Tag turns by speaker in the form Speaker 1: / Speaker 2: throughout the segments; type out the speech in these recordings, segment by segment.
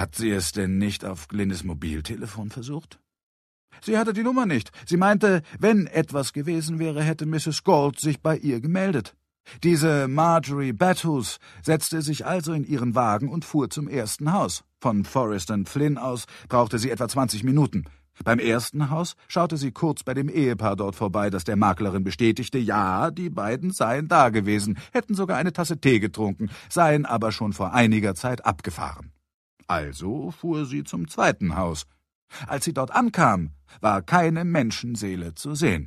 Speaker 1: Hat sie es denn nicht auf Glynnes Mobiltelefon versucht? Sie hatte die Nummer nicht. Sie meinte, wenn etwas gewesen wäre, hätte Mrs. Gold sich bei ihr gemeldet. Diese Marjorie Bathurst setzte sich also in ihren Wagen und fuhr zum ersten Haus. Von Forrest & Flynn aus brauchte sie etwa 20 Minuten. Beim ersten Haus schaute sie kurz bei dem Ehepaar dort vorbei, das der Maklerin bestätigte, ja, die beiden seien da gewesen, hätten sogar eine Tasse Tee getrunken, seien aber schon vor einiger Zeit abgefahren. Also fuhr sie zum zweiten Haus. Als sie dort ankam, war keine Menschenseele zu sehen.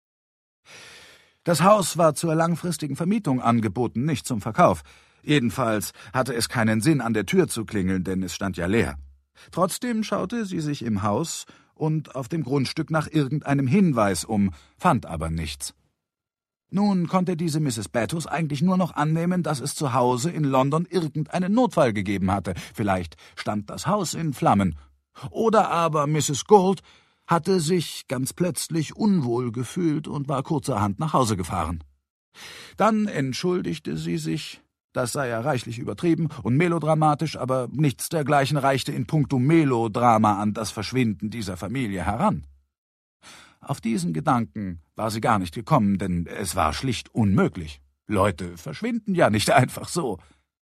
Speaker 1: Das Haus war zur langfristigen Vermietung angeboten, nicht zum Verkauf. Jedenfalls hatte es keinen Sinn, an der Tür zu klingeln, denn es stand ja leer. Trotzdem schaute sie sich im Haus und auf dem Grundstück nach irgendeinem Hinweis um, fand aber nichts. Nun konnte diese Mrs. Bathurst eigentlich nur noch annehmen, dass es zu Hause in London irgendeinen Notfall gegeben hatte. Vielleicht stand das Haus in Flammen. Oder aber Mrs. Gold hatte sich ganz plötzlich unwohl gefühlt und war kurzerhand nach Hause gefahren. Dann entschuldigte sie sich, das sei ja reichlich übertrieben und melodramatisch, aber nichts dergleichen reichte in puncto Melodrama an das Verschwinden dieser Familie heran. Auf diesen Gedanken war sie gar nicht gekommen, denn es war schlicht unmöglich. Leute verschwinden ja nicht einfach so.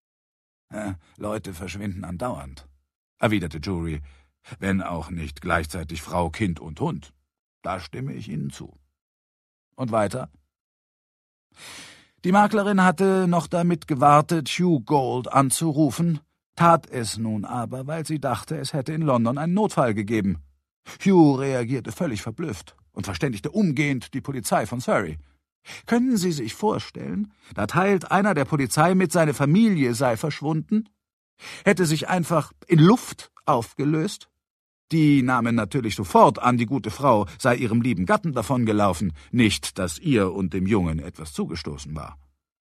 Speaker 1: Leute verschwinden andauernd, erwiderte Drury, wenn auch nicht gleichzeitig Frau, Kind und Hund. Da stimme ich Ihnen zu. Und weiter? Die Maklerin hatte noch damit gewartet, Hugh Gold anzurufen, tat es nun aber, weil sie dachte, es hätte in London einen Notfall gegeben. Hugh reagierte völlig verblüfft und verständigte umgehend die Polizei von Surrey. Können Sie sich vorstellen, da teilt einer der Polizei mit, seine Familie sei verschwunden? Hätte sich einfach in Luft aufgelöst? Die nahmen natürlich sofort an, die gute Frau sei ihrem lieben Gatten davongelaufen, nicht, dass ihr und dem Jungen etwas zugestoßen war.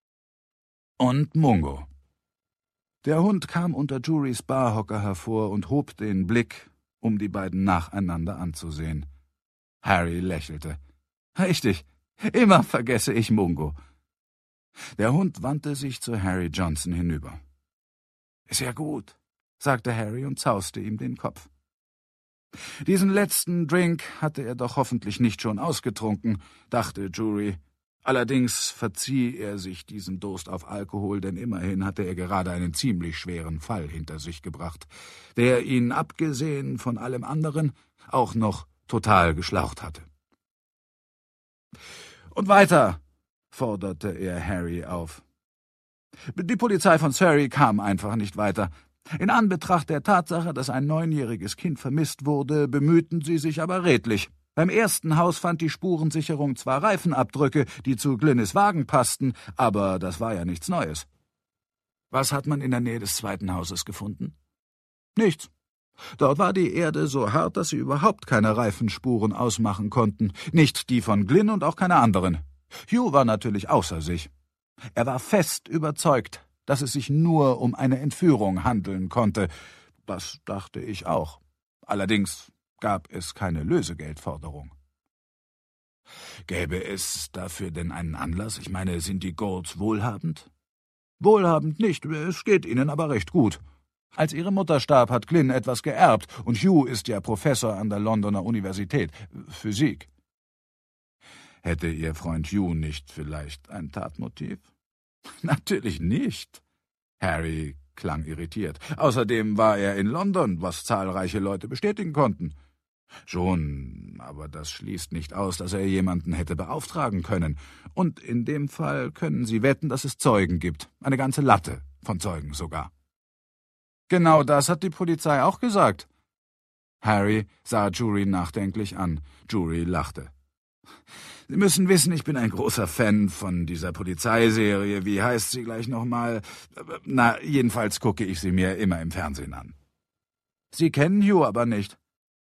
Speaker 1: Und Mungo. Der Hund kam unter Drurys Barhocker hervor und hob den Blick, um die beiden nacheinander anzusehen. Harry lächelte. Richtig, immer vergesse ich Mungo. Der Hund wandte sich zu Harry Johnson hinüber. Ist ja gut, sagte Harry und zauste ihm den Kopf. Diesen letzten Drink hatte er doch hoffentlich nicht schon ausgetrunken, dachte Drury. Allerdings verzieh er sich diesen Durst auf Alkohol, denn immerhin hatte er gerade einen ziemlich schweren Fall hinter sich gebracht, der ihn, abgesehen von allem anderen, auch noch total geschlaucht hatte. Und weiter, forderte er Harry auf. Die Polizei von Surrey kam einfach nicht weiter. In Anbetracht der Tatsache, dass ein 9-jähriges Kind vermisst wurde, bemühten sie sich aber redlich. Beim ersten Haus fand die Spurensicherung zwar Reifenabdrücke, die zu Glynnes Wagen passten, aber das war ja nichts Neues. Was hat man in der Nähe des zweiten Hauses gefunden? Nichts. Dort war die Erde so hart, dass sie überhaupt keine Reifenspuren ausmachen konnten, nicht die von Glynn und auch keine anderen. Hugh war natürlich außer sich. Er war fest überzeugt, dass es sich nur um eine Entführung handeln konnte. Das dachte ich auch. Allerdings gab es keine Lösegeldforderung. Gäbe es dafür denn einen Anlass? Ich meine, sind die Golds wohlhabend? Wohlhabend nicht, es geht ihnen aber recht gut. Als ihre Mutter starb, hat Glynn etwas geerbt, und Hugh ist ja Professor an der Londoner Universität. Physik. Hätte Ihr Freund Hugh nicht vielleicht ein Tatmotiv? Natürlich nicht. Harry klang irritiert. Außerdem war er in London, was zahlreiche Leute bestätigen konnten. Schon, aber das schließt nicht aus, dass er jemanden hätte beauftragen können. Und in dem Fall können Sie wetten, dass es Zeugen gibt. Eine ganze Latte von Zeugen sogar. Genau das hat die Polizei auch gesagt. Harry sah Drury nachdenklich an. Drury lachte. Sie müssen wissen, ich bin ein großer Fan von dieser Polizeiserie. Wie heißt sie gleich nochmal? Na, jedenfalls gucke ich sie mir immer im Fernsehen an. Sie kennen Hugh aber nicht.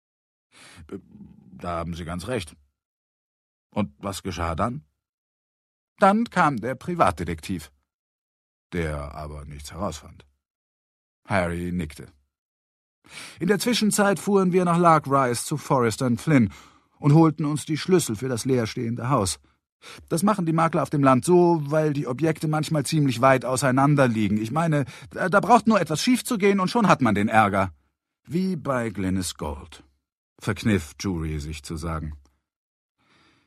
Speaker 1: Da haben Sie ganz recht. Und was geschah dann? Dann kam der Privatdetektiv, der aber nichts herausfand. Harry nickte. In der Zwischenzeit fuhren wir nach Lark Rise zu Forrest & Flynn und holten uns die Schlüssel für das leerstehende Haus. Das machen die Makler auf dem Land so, weil die Objekte manchmal ziemlich weit auseinander liegen. Ich meine, da braucht nur etwas schief zu gehen und schon hat man den Ärger. Wie bei Glenys Gold, verkniff Jury sich zu sagen.